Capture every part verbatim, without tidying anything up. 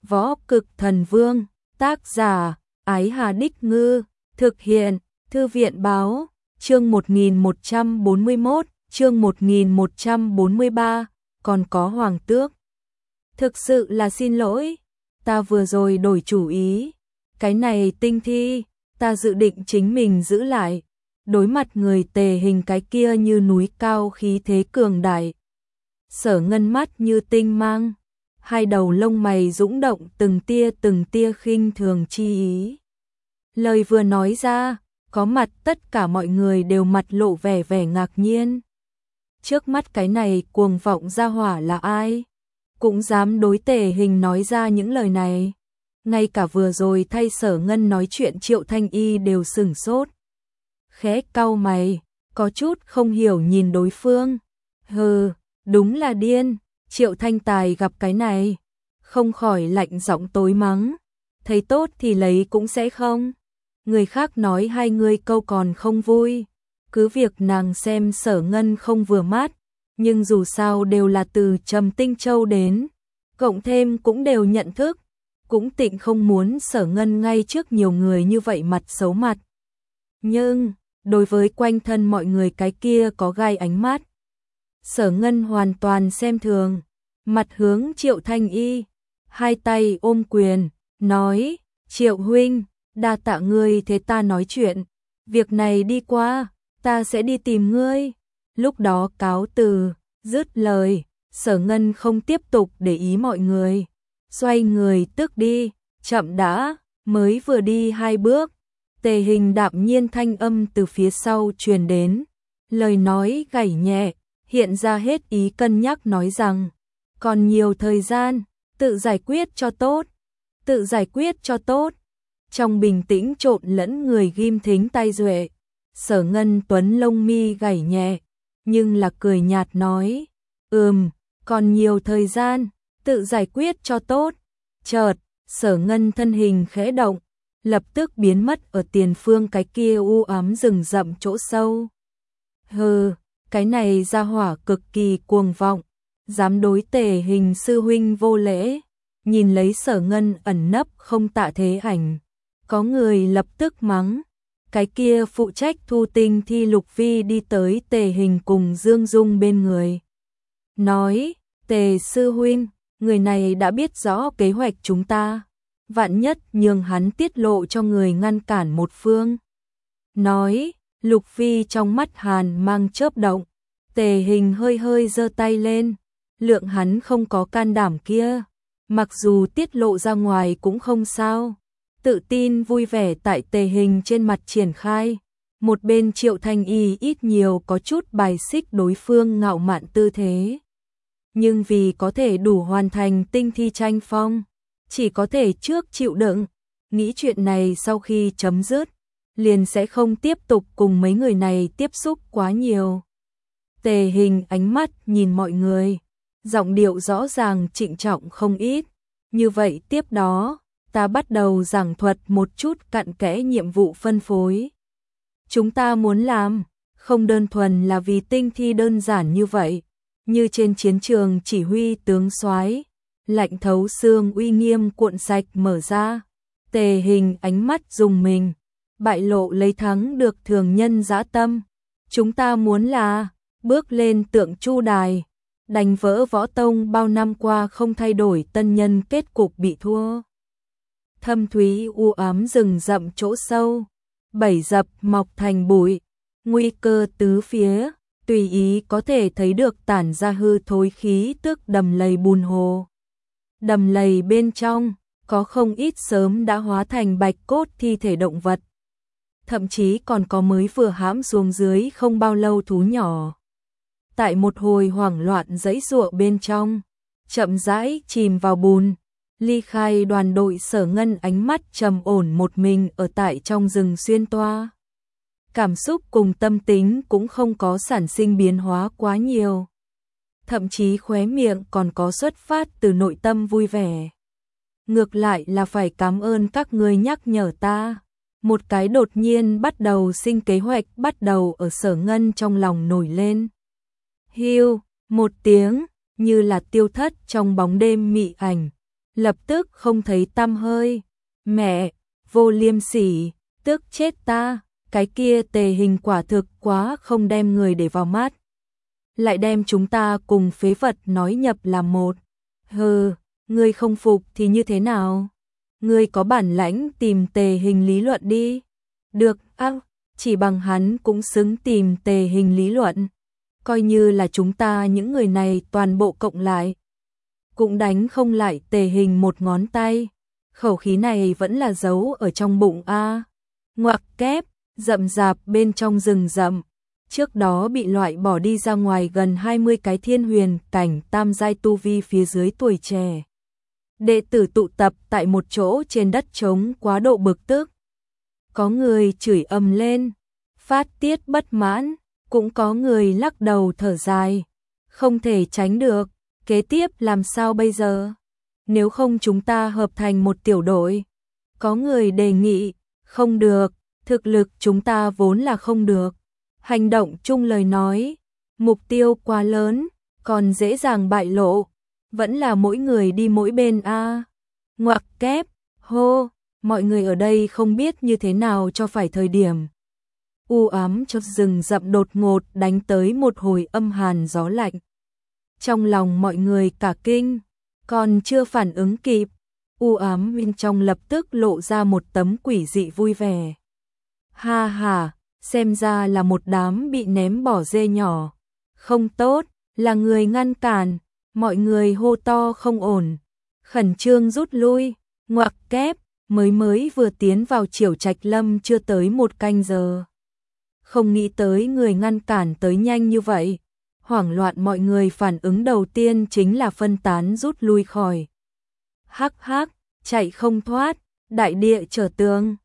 Võ Cực Thần Vương, tác giả, Ái Hà Đích Ngư, thực hiện, Thư viện Báo, chương một nghìn một trăm bốn mươi mốt, chương một nghìn một trăm bốn mươi ba, còn có Hoàng Tước. Thực sự là xin lỗi, ta vừa rồi đổi chủ ý, cái này tinh thi, ta dự định chính mình giữ lại, đối mặt người Tề Hình cái kia như núi cao khí thế cường đại. Sở Ngân mắt như tinh mang, hai đầu lông mày dũng động từng tia từng tia khinh thường chi ý. Lời vừa nói ra, có mặt tất cả mọi người đều mặt lộ vẻ vẻ ngạc nhiên. Trước mắt cái này cuồng vọng ra hỏa là ai? Cũng dám đối Tề Hình nói ra những lời này. Ngay cả vừa rồi thay Sở Ngân nói chuyện Triệu Thanh Y đều sửng sốt. Khẽ cau mày, có chút không hiểu nhìn đối phương. Hừ, đúng là điên. Triệu Thanh Tài gặp cái này, không khỏi lạnh giọng tối mắng. Thấy tốt thì lấy cũng sẽ không. Người khác nói hai người câu còn không vui. Cứ việc nàng xem Sở Ngân không vừa mắt, nhưng dù sao đều là từ Trầm Tinh Châu đến. Cộng thêm cũng đều nhận thức, cũng tịnh không muốn Sở Ngân ngay trước nhiều người như vậy mặt xấu mặt. Nhưng, đối với quanh thân mọi người cái kia có gai ánh mắt. Sở Ngân hoàn toàn xem thường, mặt hướng Triệu Thanh Y, hai tay ôm quyền, nói, Triệu huynh, đa tạ ngươi thế ta nói chuyện, việc này đi qua, ta sẽ đi tìm ngươi. Lúc đó cáo từ, dứt lời, Sở Ngân không tiếp tục để ý mọi người, xoay người tức đi, chậm đã, mới vừa đi hai bước. Tề Hình đạm nhiên thanh âm từ phía sau truyền đến, lời nói gảy nhẹ, hiện ra hết ý cân nhắc nói rằng, còn nhiều thời gian, tự giải quyết cho tốt, tự giải quyết cho tốt. Trong bình tĩnh trộn lẫn người ghim thính tai duệ, Sở Ngân tuấn lông mi gảy nhẹ, nhưng là cười nhạt nói, ừm, còn nhiều thời gian, tự giải quyết cho tốt. Chợt, Sở Ngân thân hình khẽ động, lập tức biến mất ở tiền phương cái kia u ám rừng rậm chỗ sâu. Hừ, cái này ra hỏa cực kỳ cuồng vọng, dám đối Tề Hình sư huynh vô lễ. Nhìn lấy Sở Ngân ẩn nấp không tạ thế ảnh, có người lập tức mắng. Cái kia phụ trách thu tinh thi Lục Vi đi tới Tề Hình cùng Dương Dung bên người, nói, Tề sư huynh, người này đã biết rõ kế hoạch chúng ta, vạn nhất nhường hắn tiết lộ cho người ngăn cản một phương. Nói, Lục Vi trong mắt hàn mang chớp động, Tề Hình hơi hơi giơ tay lên, lượng hắn không có can đảm kia, mặc dù tiết lộ ra ngoài cũng không sao. Tự tin vui vẻ tại Tề Hình trên mặt triển khai, một bên Triệu Thanh Y ít nhiều có chút bài xích đối phương ngạo mạn tư thế. Nhưng vì có thể đủ hoàn thành tinh thi tranh phong, chỉ có thể trước chịu đựng, nghĩ chuyện này sau khi chấm dứt, liền sẽ không tiếp tục cùng mấy người này tiếp xúc quá nhiều. Tề Hình ánh mắt nhìn mọi người, giọng điệu rõ ràng trịnh trọng không ít, như vậy tiếp đó, ta bắt đầu giảng thuật một chút cặn kẽ nhiệm vụ phân phối. Chúng ta muốn làm, không đơn thuần là vì tinh thi đơn giản như vậy, như trên chiến trường chỉ huy tướng soái, lạnh thấu xương uy nghiêm cuộn sạch mở ra. Tề Hình ánh mắt rùng mình, bại lộ lấy thắng được thường nhân dã tâm. Chúng ta muốn là bước lên tượng Chu đài, đánh vỡ võ tông bao năm qua không thay đổi tân nhân kết cục bị thua. Thâm thúy u ám rừng rậm chỗ sâu, bầy dập mọc thành bụi, nguy cơ tứ phía, tùy ý có thể thấy được tản ra hư thối khí tức đầm lầy bùn hồ. Đầm lầy bên trong, có không ít sớm đã hóa thành bạch cốt thi thể động vật. Thậm chí còn có mới vừa hãm xuống dưới không bao lâu thú nhỏ. Tại một hồi hoảng loạn giãy giụa bên trong, chậm rãi chìm vào bùn. Ly khai đoàn đội Sở Ngân ánh mắt trầm ổn một mình ở tại trong rừng xuyên toa. Cảm xúc cùng tâm tính cũng không có sản sinh biến hóa quá nhiều. Thậm chí khóe miệng còn có xuất phát từ nội tâm vui vẻ. Ngược lại là phải cảm ơn các ngươi nhắc nhở ta. Một cái đột nhiên bắt đầu sinh kế hoạch bắt đầu ở Sở Ngân trong lòng nổi lên. Hiu, một tiếng, như là tiêu thất trong bóng đêm mị ảnh. lập tức không thấy tăm hơi. Mẹ, vô liêm sỉ, tức chết ta, cái kia Tề Hình quả thực quá không đem người để vào mắt. Lại đem chúng ta cùng phế vật nói nhập làm một. Hừ, ngươi không phục thì như thế nào? Ngươi có bản lãnh tìm Tề Hình lý luận đi. Được, ác, chỉ bằng hắn cũng xứng tìm Tề Hình lý luận. Coi như là chúng ta những người này toàn bộ cộng lại, cũng đánh không lại Tề Hình một ngón tay. Khẩu khí này vẫn là giấu ở trong bụng a. Ngoặc kép, rậm rạp bên trong rừng rậm. Trước đó bị loại bỏ đi ra ngoài gần hai mươi cái thiên huyền cảnh tam giai tu vi phía dưới tuổi trẻ. Đệ tử tụ tập tại một chỗ trên đất trống quá độ bực tức. Có người chửi ầm lên, phát tiết bất mãn, cũng có người lắc đầu thở dài. Không thể tránh được, kế tiếp làm sao bây giờ? Nếu không chúng ta hợp thành một tiểu đội. Có người đề nghị, không được, thực lực chúng ta vốn là không được. Hành động chung lời nói, mục tiêu quá lớn, còn dễ dàng bại lộ. Vẫn là mỗi người đi mỗi bên a. Ngoặc kép, hô, mọi người ở đây không biết như thế nào cho phải thời điểm. U ám cho rừng rậm đột ngột đánh tới một hồi âm hàn gió lạnh. Trong lòng mọi người cả kinh, còn chưa phản ứng kịp, u ám bên trong lập tức lộ ra một tấm quỷ dị vui vẻ. Ha ha, xem ra là một đám bị ném bỏ dê nhỏ. Không tốt, là người ngăn cản, mọi người hô to không ổn. Khẩn trương rút lui, ngoặc kép, mới mới vừa tiến vào Triểu Trạch Lâm chưa tới một canh giờ. Không nghĩ tới người ngăn cản tới nhanh như vậy. Hoảng loạn mọi người phản ứng đầu tiên chính là phân tán rút lui khỏi. Hắc hắc, chạy không thoát, đại địa trở tường.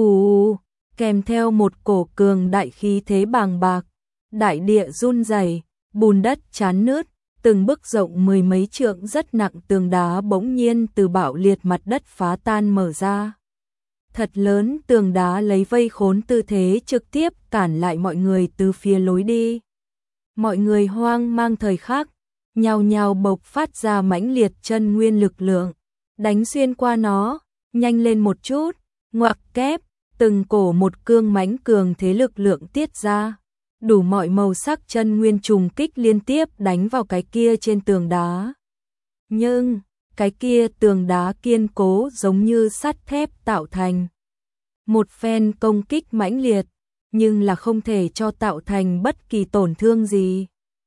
Ù, kèm theo một cổ cường đại khí thế bàng bạc. Đại địa run rẩy, bùn đất chán nứt, từng bức rộng mười mấy trượng rất nặng tường đá bỗng nhiên từ bạo liệt mặt đất phá tan mở ra. Thật lớn tường đá lấy vây khốn tư thế trực tiếp cản lại mọi người từ phía lối đi. Mọi người hoang mang thời khắc, nhào nhào bộc phát ra mãnh liệt chân nguyên lực lượng, đánh xuyên qua nó, nhanh lên một chút, ngoặc kép, từng cổ một cương mãnh cường thế lực lượng tiết ra, đủ mọi màu sắc chân nguyên trùng kích liên tiếp đánh vào cái kia trên tường đá. Nhưng, cái kia tường đá kiên cố giống như sắt thép tạo thành. Một phen công kích mãnh liệt, nhưng là không thể cho tạo thành bất kỳ tổn thương gì.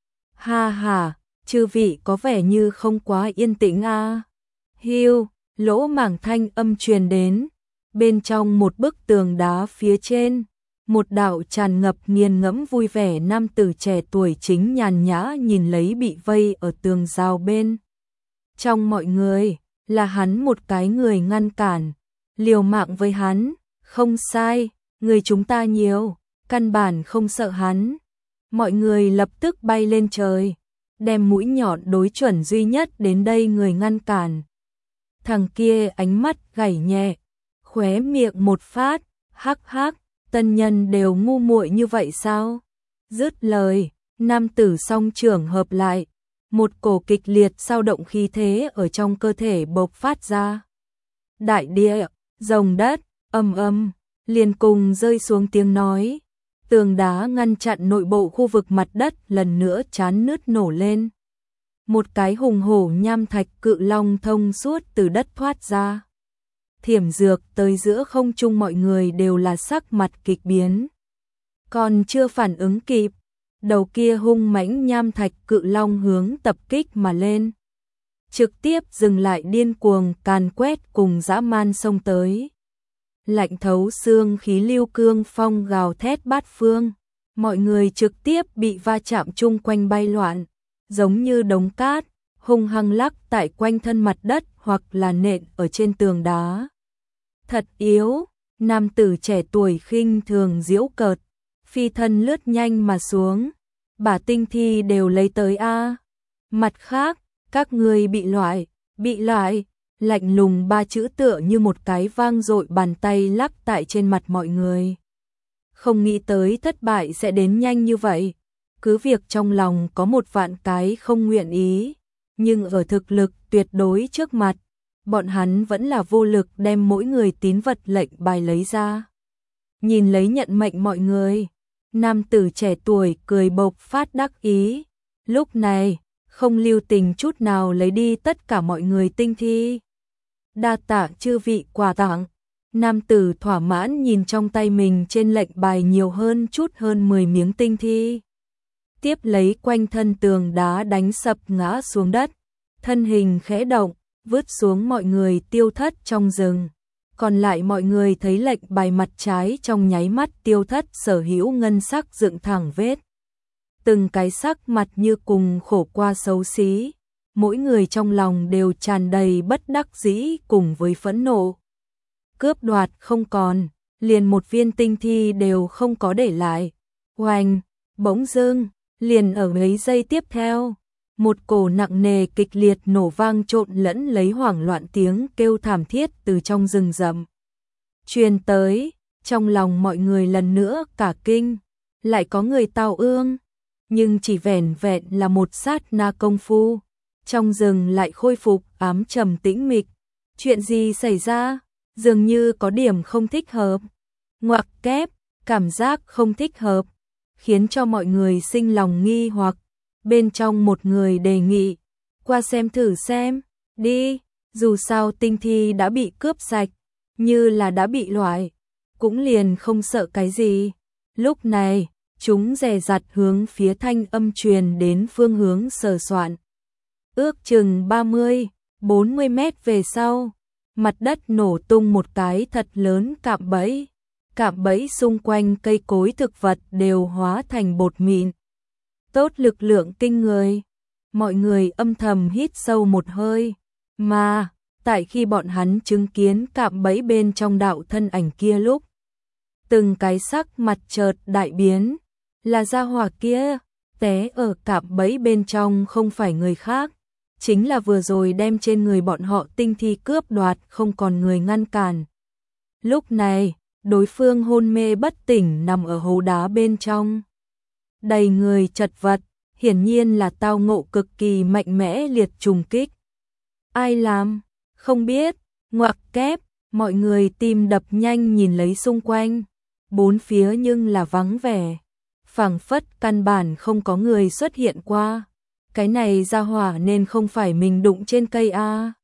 Ha ha, chư vị có vẻ như không quá yên tĩnh a. À. Hiu, lỗ mảng thanh âm truyền đến, bên trong một bức tường đá phía trên, một đạo tràn ngập nghiền ngẫm vui vẻ nam tử trẻ tuổi chính nhàn nhã nhìn lấy bị vây ở tường rào bên. Trong mọi người, là hắn một cái người ngăn cản, liều mạng với hắn, không sai, người chúng ta nhiều, căn bản không sợ hắn. Mọi người lập tức bay lên trời, đem mũi nhọn đối chuẩn duy nhất đến đây người ngăn cản. Thằng kia ánh mắt gảy nhẹ, khóe miệng một phát, hắc hắc, tân nhân đều ngu muội như vậy sao? Dứt lời, nam tử song trưởng hợp lại, một cổ kịch liệt sao động khí thế ở trong cơ thể bộc phát ra. Đại địa, rồng đất, ầm ầm, liền cùng rơi xuống tiếng nói. Tường đá ngăn chặn nội bộ khu vực mặt đất lần nữa chán nứt nổ lên. Một cái hùng hổ nham thạch cự long thông suốt từ đất thoát ra. Thiểm dược tới giữa không trung mọi người đều là sắc mặt kịch biến. Còn chưa phản ứng kịp, đầu kia hung mãnh nham thạch cự long hướng tập kích mà lên. Trực tiếp dừng lại điên cuồng càn quét cùng dã man xông tới. Lạnh thấu xương khí lưu cương phong gào thét bát phương, mọi người trực tiếp bị va chạm chung quanh bay loạn, giống như đống cát, hung hăng lắc tại quanh thân mặt đất hoặc là nện ở trên tường đá. Thật yếu, nam tử trẻ tuổi khinh thường giễu cợt, phi thân lướt nhanh mà xuống, bả tinh thi đều lấy tới a. Mặt khác, các người bị loại, bị loại. Lạnh lùng ba chữ tựa như một cái vang dội bàn tay lắc tại trên mặt mọi người. Không nghĩ tới thất bại sẽ đến nhanh như vậy. Cứ việc trong lòng có một vạn cái không nguyện ý, nhưng ở thực lực tuyệt đối trước mặt, bọn hắn vẫn là vô lực đem mỗi người tín vật lệnh bài lấy ra. Nhìn lấy nhận mệnh mọi người, nam tử trẻ tuổi cười bộc phát đắc ý, lúc này không lưu tình chút nào lấy đi tất cả mọi người tinh thi. Đa tạ chư vị quà tặng. Nam tử thỏa mãn nhìn trong tay mình trên lệnh bài nhiều hơn chút hơn mười miếng tinh thi. Tiếp lấy quanh thân tường đá đánh sập ngã xuống đất, thân hình khẽ động, vứt xuống mọi người tiêu thất trong rừng. Còn lại mọi người thấy lệnh bài mặt trái trong nháy mắt tiêu thất sở hữu ngân sắc dựng thẳng vết. Từng cái sắc mặt như cùng khổ qua xấu xí, mỗi người trong lòng đều tràn đầy bất đắc dĩ cùng với phẫn nộ. Cướp đoạt không còn, liền một viên tinh thi đều không có để lại. Oanh, bỗng dưng, liền ở mấy giây tiếp theo, một cổ nặng nề kịch liệt nổ vang trộn lẫn lấy hoảng loạn tiếng kêu thảm thiết từ trong rừng rậm truyền tới, trong lòng mọi người lần nữa cả kinh, lại có người tao ương, nhưng chỉ vẻn vẹn là một sát na công phu, trong rừng lại khôi phục ám trầm tĩnh mịch. Chuyện gì xảy ra? Dường như có điểm không thích hợp. Ngoặc kép, cảm giác không thích hợp, khiến cho mọi người sinh lòng nghi hoặc. Bên trong một người đề nghị, qua xem thử xem, đi, dù sao tinh thi đã bị cướp sạch, như là đã bị loại, cũng liền không sợ cái gì. Lúc này, chúng dè dặt hướng phía thanh âm truyền đến phương hướng sờ soạn. Ước chừng ba mươi, bốn mươi mét về sau, mặt đất nổ tung một cái thật lớn cạm bẫy. Cạm bẫy xung quanh cây cối thực vật đều hóa thành bột mịn. Tốt lực lượng kinh người. Mọi người âm thầm hít sâu một hơi. Mà, tại khi bọn hắn chứng kiến cạm bẫy bên trong đạo thân ảnh kia lúc, từng cái sắc mặt chợt đại biến. Là gia hỏa kia, té ở cạm bẫy bên trong không phải người khác, chính là vừa rồi đem trên người bọn họ tinh thi cướp đoạt không còn người ngăn cản. Lúc này, đối phương hôn mê bất tỉnh nằm ở hố đá bên trong. Đầy người chật vật, hiển nhiên là tao ngộ cực kỳ mạnh mẽ liệt trùng kích. Ai làm? Không biết, ngoặc kép, mọi người tim đập nhanh nhìn lấy xung quanh. Bốn phía nhưng là vắng vẻ. Phảng phất căn bản không có người xuất hiện qua. Cái này ra hỏa nên không phải mình đụng trên cây a.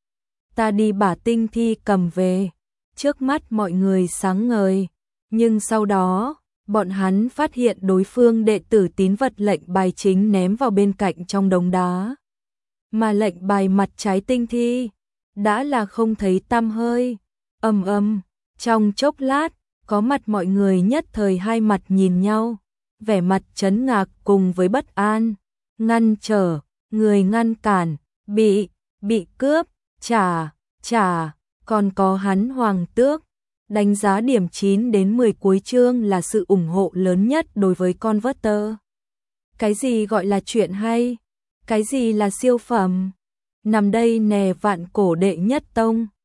Ta đi bả tinh thi cầm về. Trước mắt mọi người sáng ngời, nhưng sau đó, bọn hắn phát hiện đối phương đệ tử tín vật lệnh bài chính ném vào bên cạnh trong đống đá. Mà lệnh bài mặt trái tinh thi, đã là không thấy tăm hơi. Ầm ầm, trong chốc lát, có mặt mọi người nhất thời hai mặt nhìn nhau, vẻ mặt chấn ngạc cùng với bất an, ngăn trở, người ngăn cản, bị, bị cướp, trả, trả. Còn có hắn hoàng tước, đánh giá điểm chín đến mười cuối chương là sự ủng hộ lớn nhất đối với Converter. Cái gì gọi là chuyện hay? Cái gì là siêu phẩm? Nằm đây nè vạn cổ đệ nhất tông.